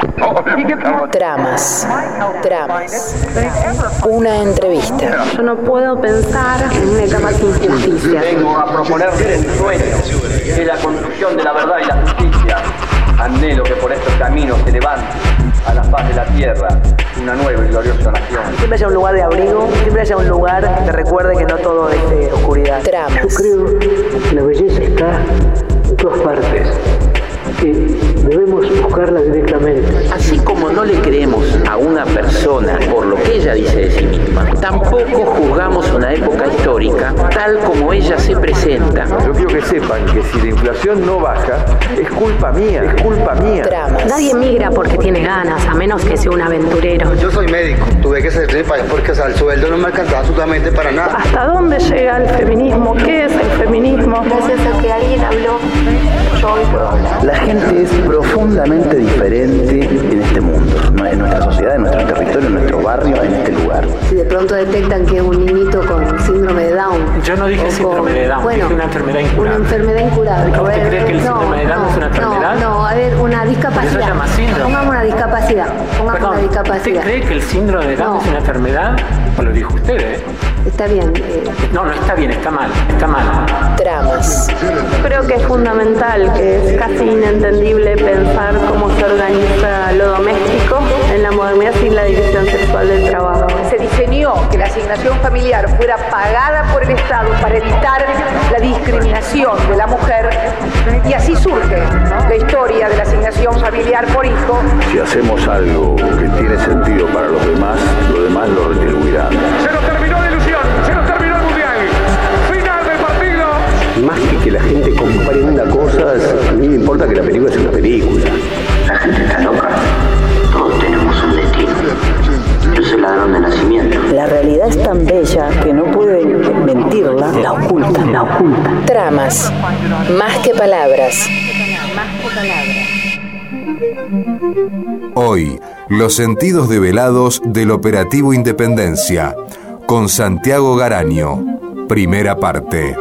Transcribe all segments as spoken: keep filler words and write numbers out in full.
Tramas, tramas, una entrevista. Yo no puedo pensar en una etapa sin justicia. Vengo a proponerles un sueño, que es la construcción de la verdad y la justicia. Anhelo que por estos caminos se levante a la faz de la tierra una nueva y gloriosa nación. Siempre haya un lugar de abrigo, siempre haya un lugar que recuerde que no todo es de oscuridad. Tramas. Yo creo que la belleza está en todas partes, que debemos buscarla directamente. Así como no le creemos a una persona por lo que ella dice de sí misma, tampoco juzgamos una época histórica tal como ella se presenta. Yo quiero que sepan que si la inflación no baja, es culpa mía, es culpa mía. Tramas. Nadie migra porque tiene ganas, a menos que sea un aventurero. Yo soy médico, tuve que salir del país porque o sea, el sueldo no me alcanzaba absolutamente para nada. ¿Hasta dónde llega el feminismo? ¿Qué es el feminismo? Gracias a que alguien habló, yo hoy puedo hablar. La gente es profundamente diferente en este mundo, en nuestra sociedad, en nuestro territorio, en nuestro barrio, en este lugar. Si de pronto detectan que es un niñito con síndrome de Down. Yo no dije síndrome de Down, bueno, dije una enfermedad incurable. Una enfermedad incurable. ¿Usted cree que el no, síndrome de Down no, es una enfermedad? No, no, a ver, una discapacidad. ¿Eso se llama síndrome? Pongamos una discapacidad. Pongamos Perdón, una discapacidad. ¿usted cree que el síndrome de Down No. es una enfermedad? Pues lo dijo usted, ¿eh? Está bien. Eh. No, no está bien, está mal, está mal. Tramas. Creo que es fundamental, que es casi inentendible pensar cómo se organiza lo doméstico en la modernidad sin la división sexual del trabajo. Se diseñó que la asignación familiar fuera pagada por el Estado para evitar la discriminación de la mujer, y así surge la historia de la asignación familiar por hijo. Si hacemos algo que tiene sentido para los demás, los demás lo retribuirán. Se nos terminó la ilusión, se nos terminó el mundial. Final del partido. Más que que la gente compare una cosa, a mí me importa que la película sea una película. La gente está loca. Todos tenemos un destino. Yo soy ladrón de nacimiento. La realidad es tan bella que no puede mentirla, la oculta, la oculta. Tramas. Más que palabras. Hoy, los sentidos develados del Operativo Independencia, con Santiago Garanio. Primera parte.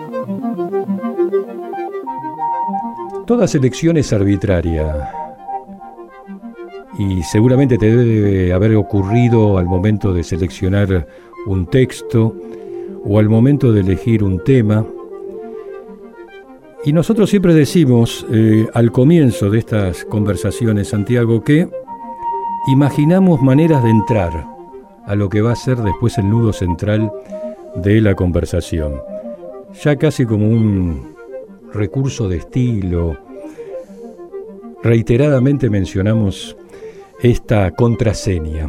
Toda selección es arbitraria y seguramente te debe haber ocurrido al momento de seleccionar un texto o al momento de elegir un tema. Y nosotros siempre decimos eh, al comienzo de estas conversaciones, Santiago, que imaginamos maneras de entrar a lo que va a ser después el nudo central de la conversación, ya casi como un recurso de estilo. Reiteradamente mencionamos esta contraseña.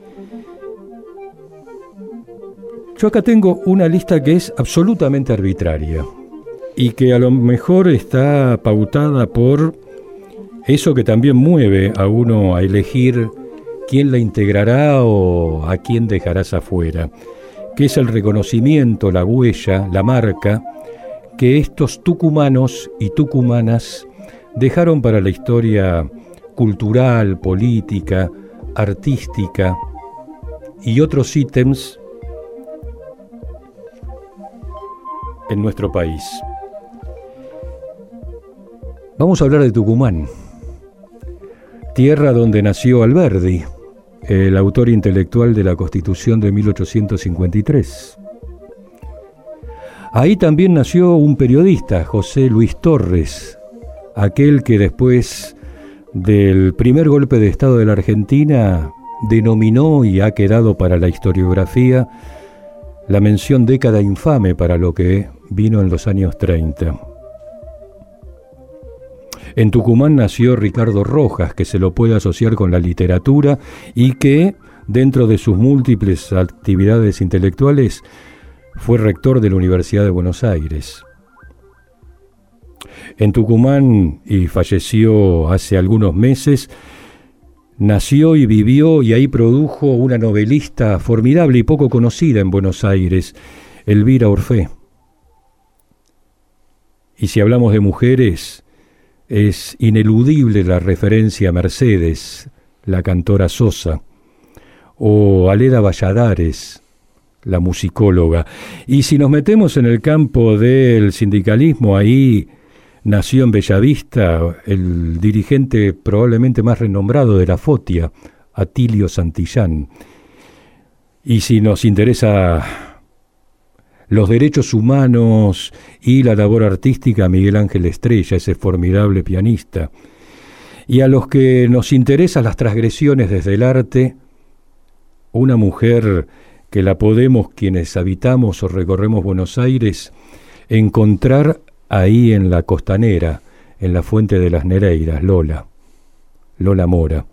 Yo acá tengo una lista que es absolutamente arbitraria y que a lo mejor está pautada por eso que también mueve a uno a elegir quién la integrará o a quién dejarás afuera, que es el reconocimiento, la huella, la marca que estos tucumanos y tucumanas dejaron para la historia cultural, política, artística y otros ítems en nuestro país. Vamos a hablar de Tucumán, tierra donde nació Alberdi, el autor intelectual de la Constitución de mil ochocientos cincuenta y tres. Ahí también nació un periodista, José Luis Torres, aquel que después del primer golpe de Estado de la Argentina denominó y ha quedado para la historiografía la mención década infame para lo que vino en los años treinta. En Tucumán nació Ricardo Rojas, que se lo puede asociar con la literatura y que, dentro de sus múltiples actividades intelectuales, fue rector de la Universidad de Buenos Aires. En Tucumán, y falleció hace algunos meses, nació y vivió y ahí produjo una novelista formidable y poco conocida en Buenos Aires, Elvira Orfé. Y si hablamos de mujeres, es ineludible la referencia a Mercedes, la cantora Sosa, o Aleda Valladares, la musicóloga. Y si nos metemos en el campo del sindicalismo, ahí nació en Bellavista el dirigente probablemente más renombrado de la Fotia, Atilio Santillán. Y si nos interesa los derechos humanos y la labor artística, Miguel Ángel Estrella, ese formidable pianista. Y a los que nos interesan las transgresiones desde el arte, una mujer que la podemos, quienes habitamos o recorremos Buenos Aires, encontrar ahí en la Costanera, en la Fuente de las Nereidas, Lola, Lola Mora.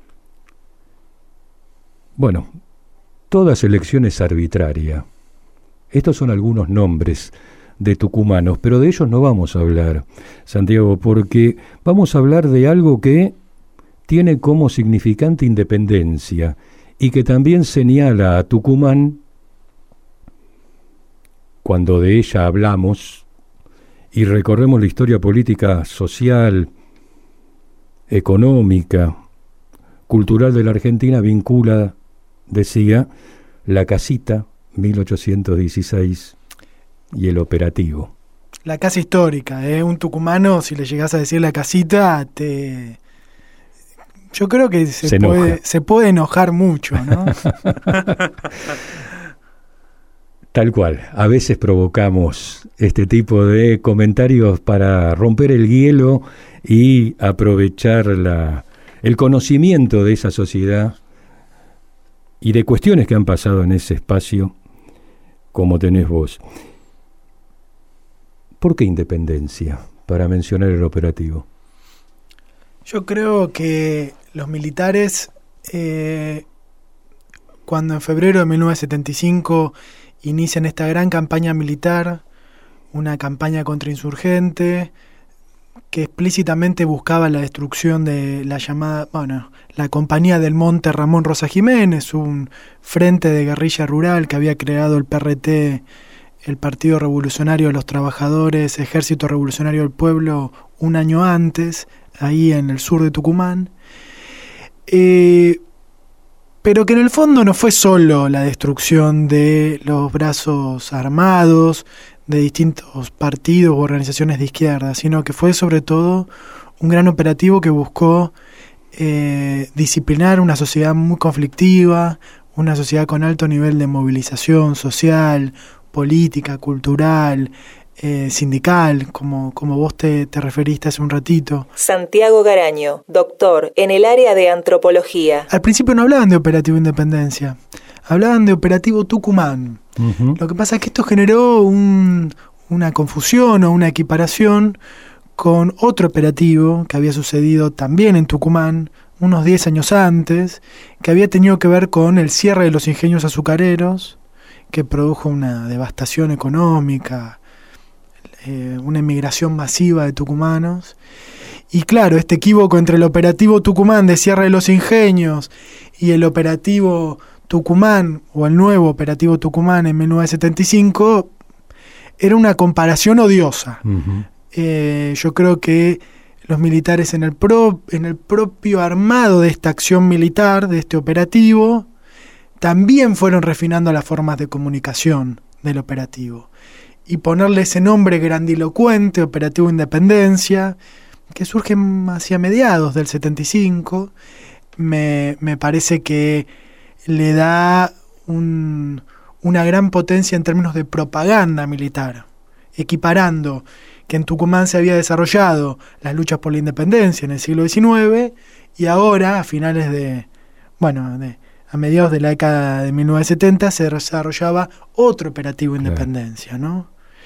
Bueno, toda selección es arbitraria. Estos son algunos nombres de tucumanos, pero de ellos no vamos a hablar, Santiago, porque vamos a hablar de algo que tiene como significante independencia y que también señala a Tucumán, cuando de ella hablamos y recorremos la historia política, social, económica, cultural de la Argentina, vincula, decía, la casita, mil ochocientos dieciséis, y el operativo. La casa histórica, ¿eh? Un tucumano, si le llegás a decir la casita, te... yo creo que se, se, puede, se puede enojar mucho, ¿no? Tal cual. A veces provocamos este tipo de comentarios para romper el hielo y aprovechar la, el conocimiento de esa sociedad y de cuestiones que han pasado en ese espacio, como tenés vos. ¿Por qué independencia? Para mencionar el operativo. Yo creo que los militares, eh, cuando en febrero de mil novecientos setenta y cinco inician esta gran campaña militar, una campaña contrainsurgente, que explícitamente buscaba la destrucción de la llamada, bueno, la Compañía del Monte Ramón Rosa Jiménez, un frente de guerrilla rural que había creado el P R T, el Partido Revolucionario de los Trabajadores, Ejército Revolucionario del Pueblo, un año antes, ahí en el sur de Tucumán. Eh, pero que en el fondo no fue solo la destrucción de los brazos armados de distintos partidos u organizaciones de izquierda, sino que fue sobre todo un gran operativo que buscó eh, disciplinar una sociedad muy conflictiva, una sociedad con alto nivel de movilización social, política, cultural, eh, sindical, como, como vos te, te referiste hace un ratito. Santiago Garaño, doctor en el área de antropología. Al principio no hablaban de Operativo Independencia, hablaban de Operativo Tucumán. Uh-huh. Lo que pasa es que esto generó un, una confusión o una equiparación con otro operativo que había sucedido también en Tucumán unos diez años antes, que había tenido que ver con el cierre de los ingenios azucareros, que produjo una devastación económica, eh, una emigración masiva de tucumanos. Y claro, este equívoco entre el operativo Tucumán de cierre de los ingenios y el operativo Tucumán, o el nuevo operativo Tucumán en mil novecientos setenta y cinco, era una comparación odiosa. Uh-huh. Eh, yo creo que los militares en el, pro, en el propio armado de esta acción militar, de este operativo, también fueron refinando las formas de comunicación del operativo. Y ponerle ese nombre grandilocuente, Operativo Independencia, que surge hacia mediados del setenta y cinco, me, me parece que le da un, una gran potencia en términos de propaganda militar, equiparando que en Tucumán se había desarrollado las luchas por la independencia en el siglo diecinueve y ahora, a finales de, bueno, de, a mediados de la década de mil novecientos setenta, se desarrollaba otro operativo Independencia, ¿no?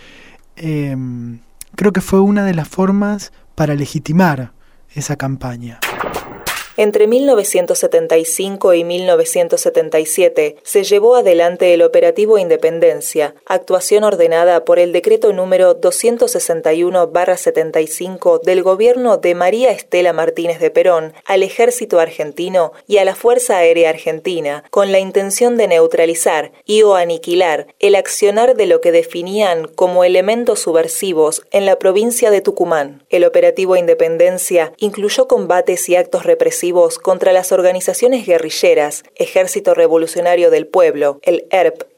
Eh, creo que fue una de las formas para legitimar esa campaña. Entre mil novecientos setenta y cinco y mil novecientos setenta y siete se llevó adelante el Operativo Independencia, actuación ordenada por el decreto número doscientos sesenta y uno barra setenta y cinco del gobierno de María Estela Martínez de Perón al Ejército Argentino y a la Fuerza Aérea Argentina, con la intención de neutralizar y o aniquilar el accionar de lo que definían como elementos subversivos en la provincia de Tucumán. El Operativo Independencia incluyó combates y actos represivos contra las organizaciones guerrilleras, Ejército Revolucionario del Pueblo, el E R P,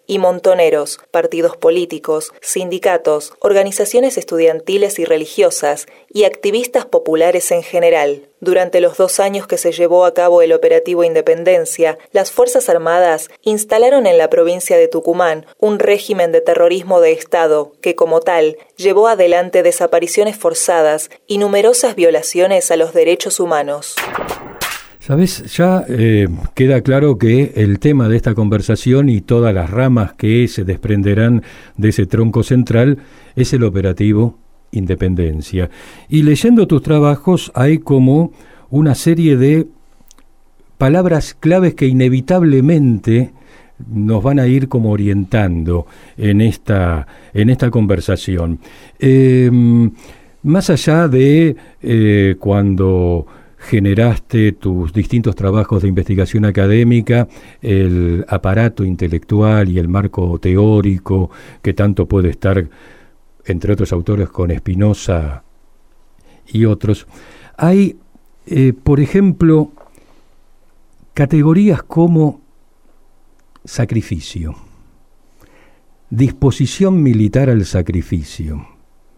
y montoneros, partidos políticos, sindicatos, organizaciones estudiantiles y religiosas y activistas populares en general. Durante los dos años que se llevó a cabo el operativo Independencia, las Fuerzas Armadas instalaron en la provincia de Tucumán un régimen de terrorismo de Estado que, como tal, llevó adelante desapariciones forzadas y numerosas violaciones a los derechos humanos. Sabes, ya eh, queda claro que el tema de esta conversación y todas las ramas que se desprenderán de ese tronco central es el operativo Independencia. Y leyendo tus trabajos hay como una serie de palabras claves que inevitablemente nos van a ir como orientando en esta, en esta conversación. Eh, más allá de eh, cuando generaste tus distintos trabajos de investigación académica, el aparato intelectual y el marco teórico que tanto puede estar, entre otros autores, con Spinoza y otros, hay, eh, por ejemplo, categorías como sacrificio, disposición militar al sacrificio.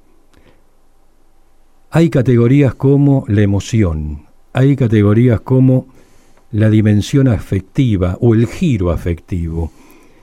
Hay categorías como la emoción, hay categorías como la dimensión afectiva o el giro afectivo.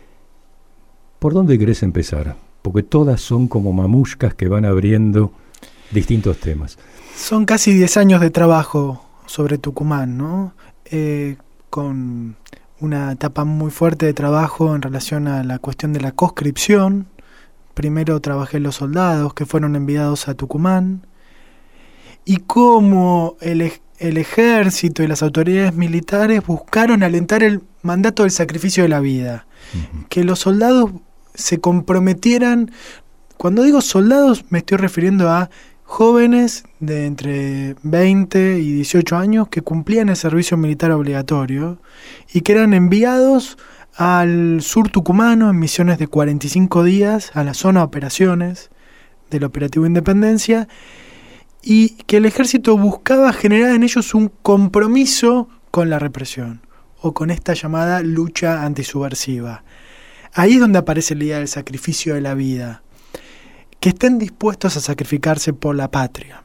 ¿Por dónde querés empezar? Porque todas son como mamushkas que van abriendo distintos temas. Son casi diez años de trabajo sobre Tucumán, ¿no? Eh, con una etapa muy fuerte de trabajo en relación a la cuestión de la conscripción. Primero trabajé en los soldados que fueron enviados a Tucumán y cómo el, el ejército y las autoridades militares buscaron alentar el mandato del sacrificio de la vida. Uh-huh. Que los soldados se comprometieran. Cuando digo soldados me estoy refiriendo a jóvenes de entre veinte y dieciocho años que cumplían el servicio militar obligatorio y que eran enviados al sur tucumano en misiones de cuarenta y cinco días a la zona de operaciones del operativo Independencia, y que el ejército buscaba generar en ellos un compromiso con la represión o con esta llamada lucha antisubversiva. Ahí es donde aparece la idea del sacrificio de la vida, que estén dispuestos a sacrificarse por la patria.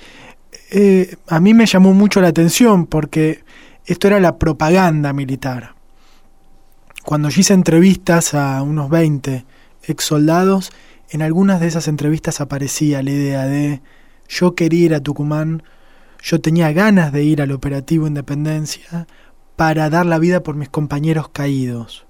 Eh, a mí me llamó mucho la atención porque esto era la propaganda militar. Cuando yo hice entrevistas a unos veinte ex soldados, en algunas de esas entrevistas aparecía la idea de yo quería ir a Tucumán, yo tenía ganas de ir al operativo Independencia para dar la vida por mis compañeros caídos.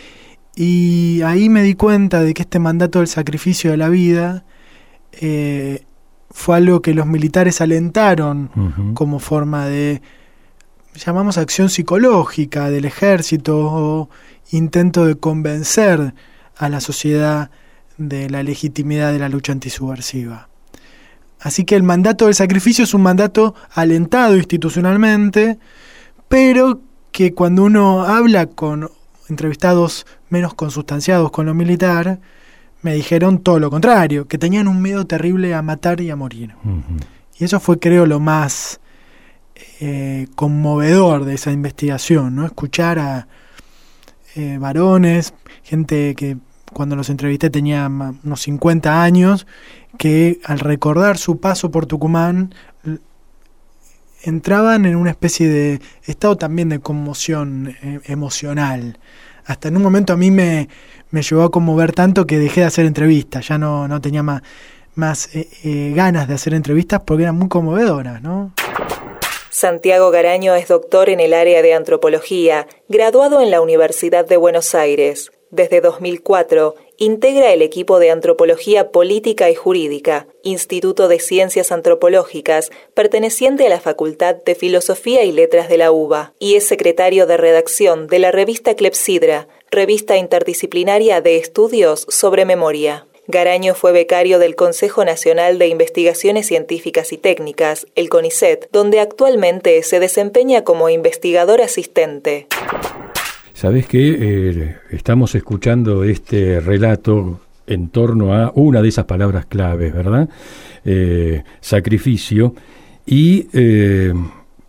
Y ahí me di cuenta de que este mandato del sacrificio de la vida eh, fue algo que los militares alentaron uh-huh. como forma de, llamamos acción psicológica del ejército o intento de convencer a la sociedad de la legitimidad de la lucha antisubversiva. Así que el mandato del sacrificio es un mandato alentado institucionalmente, pero que cuando uno habla con entrevistados menos consustanciados con lo militar, me dijeron todo lo contrario, que tenían un miedo terrible a matar y a morir. Uh-huh. Y eso fue, creo, lo más eh, conmovedor de esa investigación, ¿no? Escuchar a eh, varones, gente que cuando los entrevisté tenía unos cincuenta años, que al recordar su paso por Tucumán entraban en una especie de estado también de conmoción eh, emocional. Hasta en un momento a mí me, me llevó a conmover tanto que dejé de hacer entrevistas, ya no, no tenía más, más eh, eh, ganas de hacer entrevistas porque eran muy conmovedoras, ¿no? Santiago Garaño es doctor en el área de antropología, graduado en la Universidad de Buenos Aires. Desde dos mil cuatro, integra el equipo de Antropología Política y Jurídica, Instituto de Ciencias Antropológicas, perteneciente a la Facultad de Filosofía y Letras de la UBA, y es secretario de redacción de la revista Clepsidra, revista interdisciplinaria de estudios sobre memoria. Garaño fue becario del Consejo Nacional de Investigaciones Científicas y Técnicas, el CONICET, donde actualmente se desempeña como investigador asistente. Sabés que eh, estamos escuchando este relato en torno a una de esas palabras claves, ¿verdad? Eh, sacrificio. Y eh,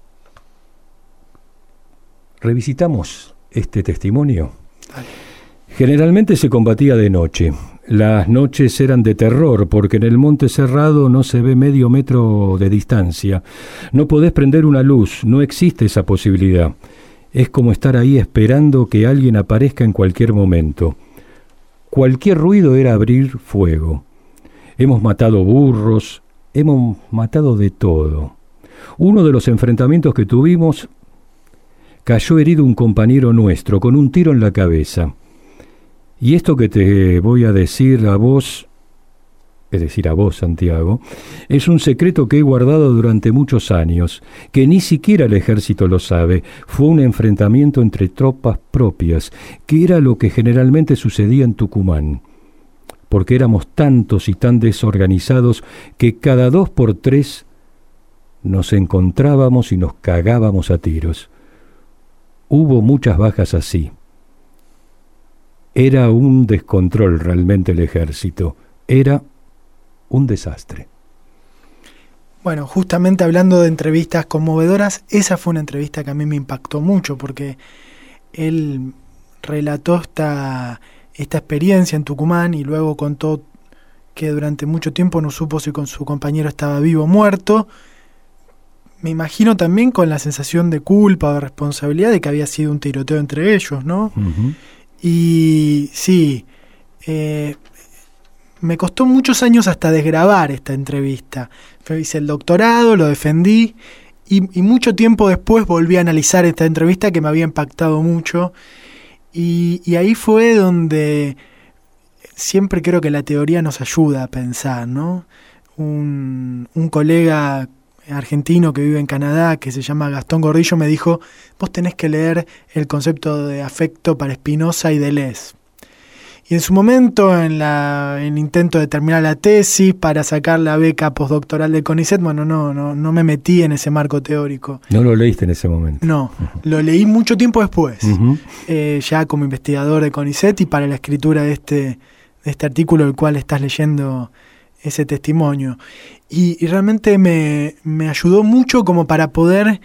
revisitamos este testimonio. Generalmente se combatía de noche. Las noches eran de terror porque en el Monte Cerrado no se ve medio metro de distancia. No podés prender una luz, no existe esa posibilidad. Es como estar ahí esperando que alguien aparezca en cualquier momento. Cualquier ruido era abrir fuego. Hemos matado burros, hemos matado de todo. Uno de los enfrentamientos que tuvimos, cayó herido un compañero nuestro con un tiro en la cabeza. Y esto que te voy a decir a vos, es decir, a vos, Santiago, es un secreto que he guardado durante muchos años, que ni siquiera el ejército lo sabe. Fue un enfrentamiento entre tropas propias, que era lo que generalmente sucedía en Tucumán, porque éramos tantos y tan desorganizados que cada dos por tres nos encontrábamos y nos cagábamos a tiros. Hubo muchas bajas así. Era un descontrol realmente el ejército. Era un desastre. Bueno, justamente hablando de entrevistas conmovedoras, esa fue una entrevista que a mí me impactó mucho porque él relató esta, esta experiencia en Tucumán y luego contó que durante mucho tiempo no supo si con su compañero estaba vivo o muerto. Me imagino también con la sensación de culpa o de responsabilidad de que había sido un tiroteo entre ellos, ¿no? Uh-huh. Y sí, eh, me costó muchos años hasta desgrabar esta entrevista. Yo hice el doctorado, lo defendí y, y mucho tiempo después volví a analizar esta entrevista que me había impactado mucho. Y, y ahí fue donde siempre creo que la teoría nos ayuda a pensar, ¿no? Un, un colega argentino que vive en Canadá, que se llama Gastón Gordillo, me dijo: vos tenés que leer el concepto de afecto para Spinoza y Deleuze. Y en su momento, en la, el intento de terminar la tesis para sacar la beca postdoctoral del CONICET, bueno, no, no, no me metí en ese marco teórico. ¿No lo leíste en ese momento? No, uh-huh. Lo leí mucho tiempo después, uh-huh. eh, ya como investigador de CONICET y para la escritura de este, de este artículo, el cual estás leyendo ese testimonio. Y, y realmente me, me ayudó mucho como para poder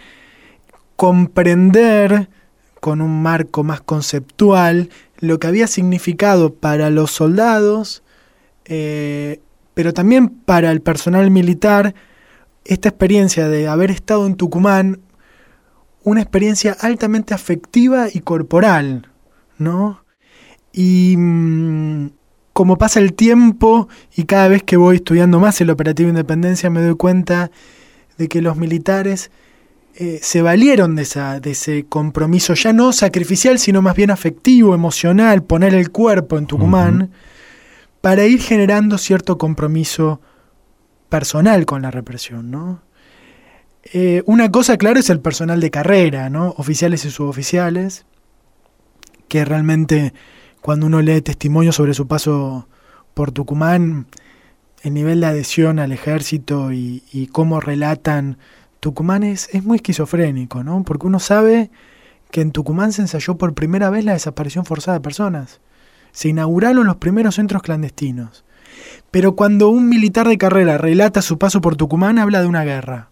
comprender con un marco más conceptual lo que había significado para los soldados, eh, pero también para el personal militar, esta experiencia de haber estado en Tucumán, una experiencia altamente afectiva y corporal, ¿no? Y mmm, como pasa el tiempo y cada vez que voy estudiando más el operativo Independencia me doy cuenta de que los militares eh, se valieron de, esa, de ese compromiso ya no sacrificial sino más bien afectivo, emocional, poner el cuerpo en Tucumán, uh-huh. para ir generando cierto compromiso personal con la represión, ¿no? Eh, una cosa, claro, es el personal de carrera, ¿no? Oficiales y suboficiales, que realmente cuando uno lee testimonios sobre su paso por Tucumán, el nivel de adhesión al ejército y, y cómo relatan Tucumán es, es muy esquizofrénico, ¿no? Porque uno sabe que en Tucumán se ensayó por primera vez la desaparición forzada de personas. Se inauguraron los primeros centros clandestinos. Pero cuando un militar de carrera relata su paso por Tucumán, habla de una guerra.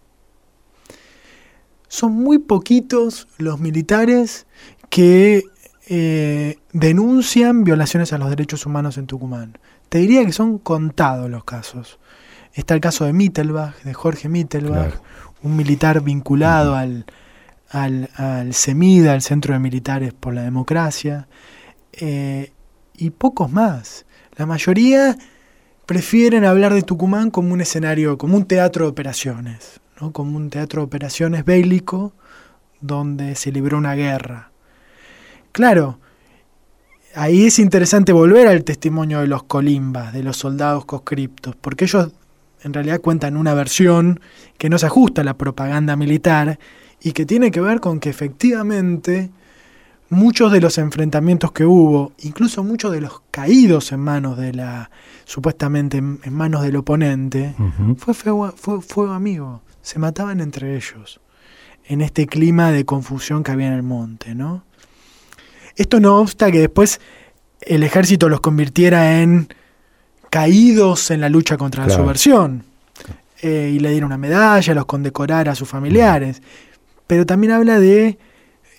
Son muy poquitos los militares que eh, denuncian violaciones a los derechos humanos en Tucumán. Te diría que son contados los casos. Está el caso de Mittelbach, de Jorge Mittelbach, claro. Un militar vinculado uh-huh. al, al, al CEMIDA, al Centro de Militares por la Democracia, eh, y pocos más. La mayoría prefieren hablar de Tucumán como un escenario, como un teatro de operaciones, ¿no? Como un teatro de operaciones bélico donde se libró una guerra. Claro, ahí es interesante volver al testimonio de los colimbas, de los soldados conscriptos, porque ellos en realidad cuentan una versión que no se ajusta a la propaganda militar y que tiene que ver con que efectivamente muchos de los enfrentamientos que hubo, incluso muchos de los caídos en manos de la, supuestamente en, en manos del oponente, uh-huh. fue fuego, fue fuego amigo. Se mataban entre ellos en este clima de confusión que había en el monte, ¿no? Esto no obsta que después el ejército los convirtiera en caídos en la lucha contra claro. la subversión, eh, y le diera una medalla, los condecorara a sus familiares, uh-huh. pero también habla de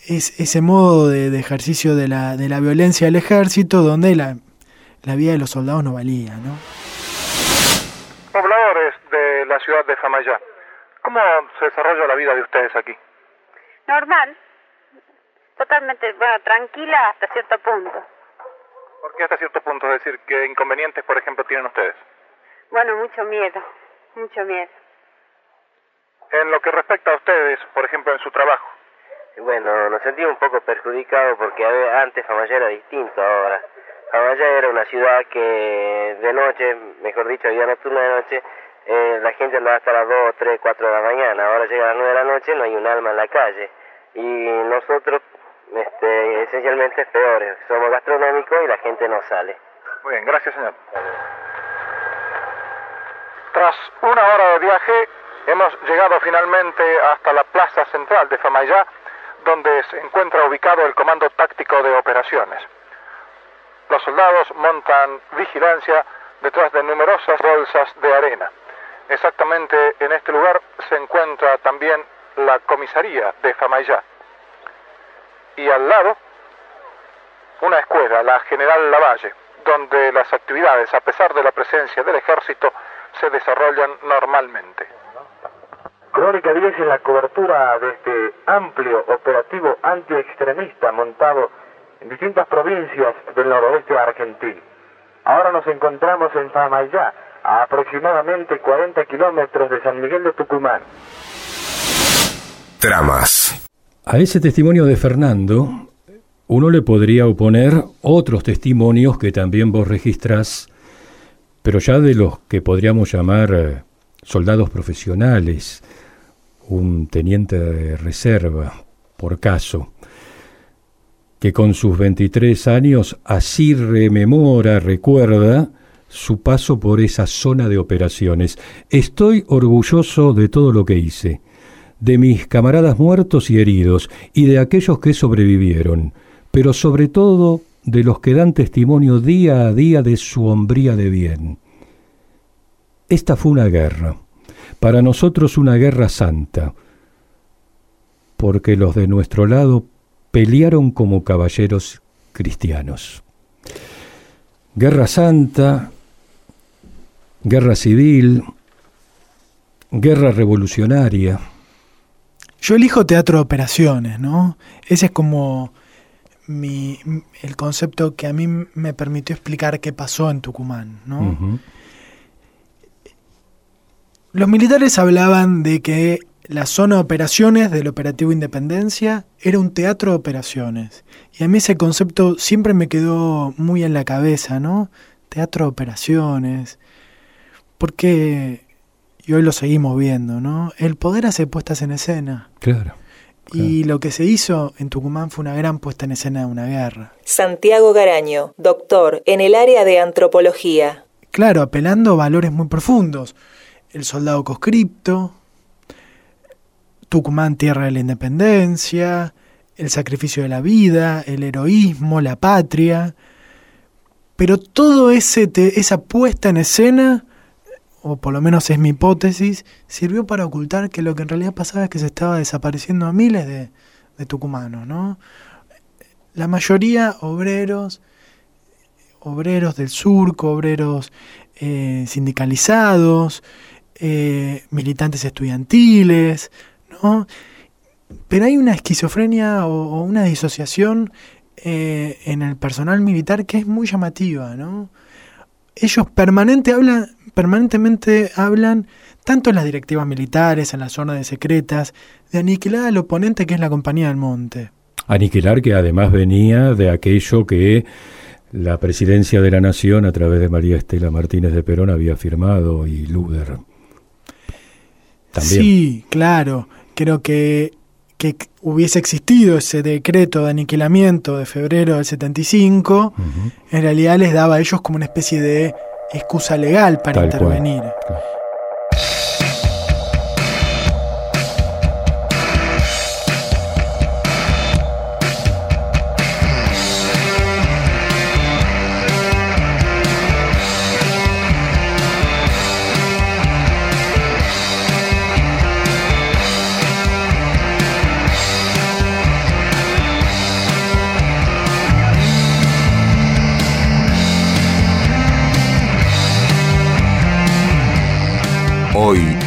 es, ese modo de, de ejercicio de la, de la violencia del ejército, donde la, la vida de los soldados no valía, ¿no? Pobladores de la ciudad de Famayá, ¿cómo se desarrolla la vida de ustedes aquí? Normal, totalmente, bueno, tranquila hasta cierto punto. ¿Por qué hasta cierto punto? Es decir, ¿qué inconvenientes, por ejemplo, tienen ustedes? Bueno, mucho miedo, mucho miedo. En lo que respecta a ustedes, por ejemplo, en su trabajo. Bueno, nos sentimos un poco perjudicados porque antes Famayá era distinto ahora. Famayá era una ciudad que de noche, mejor dicho, vida nocturna de noche, eh, la gente andaba hasta las dos, tres, cuatro de la mañana. Ahora llega a las nueve de la noche, no hay un alma en la calle. Y nosotros, este, esencialmente, peores. Somos gastronómicos y la gente no sale. Muy bien, gracias, señor. Tras una hora de viaje, hemos llegado finalmente hasta la plaza central de Famayá, donde se encuentra ubicado el Comando Táctico de Operaciones. Los soldados montan vigilancia detrás de numerosas bolsas de arena. Exactamente en este lugar se encuentra también la comisaría de Famayá. Y al lado, una escuela, la General Lavalle, donde las actividades, a pesar de la presencia del ejército, se desarrollan normalmente. Crónica diez en la cobertura de este amplio operativo antiextremista montado en distintas provincias del noroeste argentino. Ahora nos encontramos en Famayá, a aproximadamente cuarenta kilómetros de San Miguel de Tucumán. Tramas. A ese testimonio de Fernando, uno le podría oponer otros testimonios que también vos registrás, pero ya de los que podríamos llamar soldados profesionales, un teniente de reserva, por caso, que con sus veintitrés años así rememora, recuerda su paso por esa zona de operaciones. Estoy orgulloso de todo lo que hice, de mis camaradas muertos y heridos, y de aquellos que sobrevivieron, pero sobre todo de los que dan testimonio día a día de su hombría de bien. Esta fue una guerra, para nosotros una guerra santa, porque los de nuestro lado pelearon como caballeros cristianos. Guerra santa, guerra civil, guerra revolucionaria. Yo elijo teatro de operaciones, ¿no? Ese es como mi, el concepto que a mí me permitió explicar qué pasó en Tucumán, ¿no? Uh-huh. Los militares hablaban de que la zona de operaciones del Operativo Independencia era un teatro de operaciones. Y a mí ese concepto siempre me quedó muy en la cabeza, ¿no? Teatro de operaciones. Porque, y hoy lo seguimos viendo, ¿no? El poder hace puestas en escena. Claro. Y lo que se hizo en Tucumán fue una gran puesta en escena de una guerra. Santiago Garaño, doctor en el área de antropología. Claro, apelando a valores muy profundos. El soldado conscripto, Tucumán, tierra de la independencia, el sacrificio de la vida, el heroísmo, la patria. Pero todo ese te, esa puesta en escena, o por lo menos es mi hipótesis, sirvió para ocultar que lo que en realidad pasaba es que se estaba desapareciendo a miles de, de tucumanos, ¿no? La mayoría obreros, obreros del surco, obreros eh, sindicalizados, eh, militantes estudiantiles, ¿no? Pero hay una esquizofrenia o, o una disociación eh, en el personal militar que es muy llamativa, ¿no? Ellos permanente hablan, permanentemente hablan, tanto en las directivas militares, en las zonas secretas, de aniquilar al oponente que es la Compañía del Monte. Aniquilar que además venía de aquello que la presidencia de la Nación a través de María Estela Martínez de Perón había firmado, y Luder también. Sí, claro. Creo que, que hubiese existido ese decreto de aniquilamiento de febrero del setenta y cinco, uh-huh. En realidad les daba a ellos como una especie de excusa legal para Tal intervenir. Cual. Claro.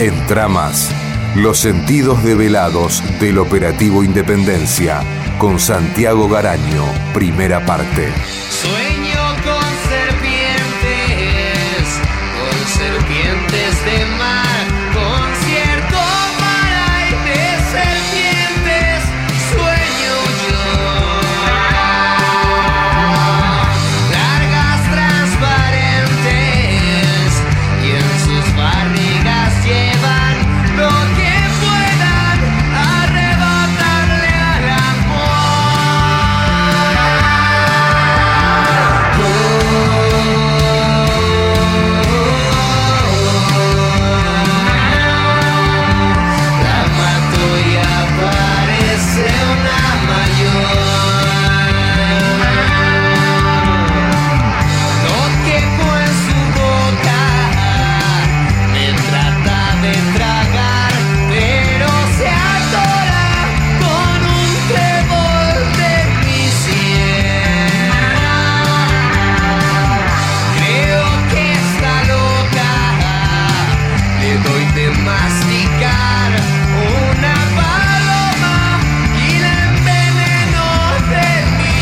En Tramas, los sentidos develados del operativo Independencia, con Santiago Garaño, primera parte. Sueño con serpientes, con serpientes de mar, concierto para ir de serpientes, sueño yo. Largas transparentes y en sus barrigas llevan lo que puedan arrebatarle al la mato y aparece una mayor. Lo quejo en su boca, me trata de tragar, pero se atora con un trébol de mi sien. Creo que está loca, le doy de masticar una paloma y la enveneno de mi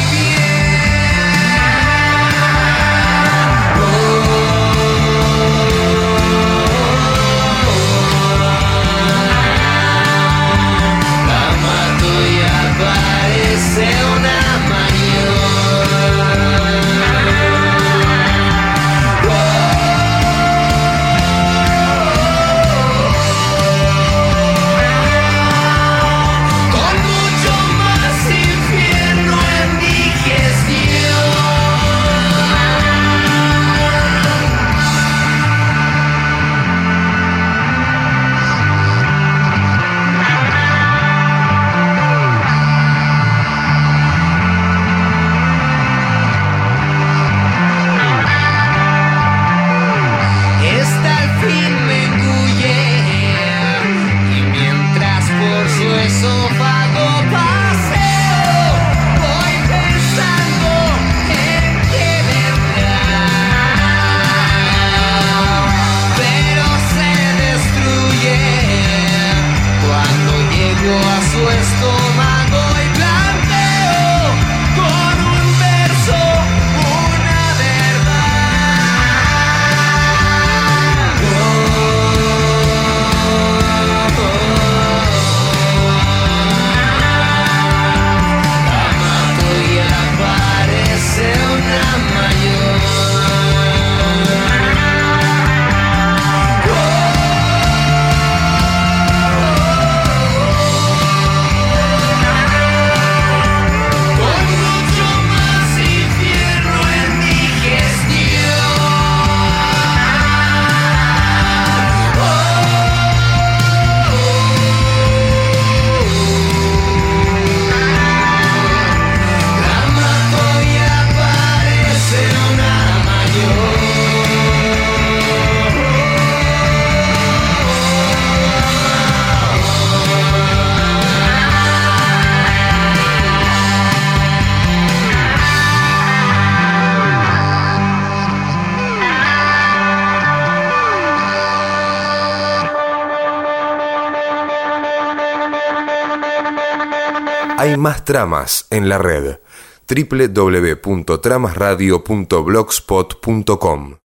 la mato y aparece una con mucho más infierno en digestión. Esta al fin me engulle y mientras por su esófago paseo voy pensando en que vendrá, pero se destruye cuando llego a su estómago y planteo con un verso una y aparece una mayor. Con mucho más infierno en la mato y aparece una mayor. Hay más tramas en la red. doble u doble u doble u punto tramas radio punto blogspot punto com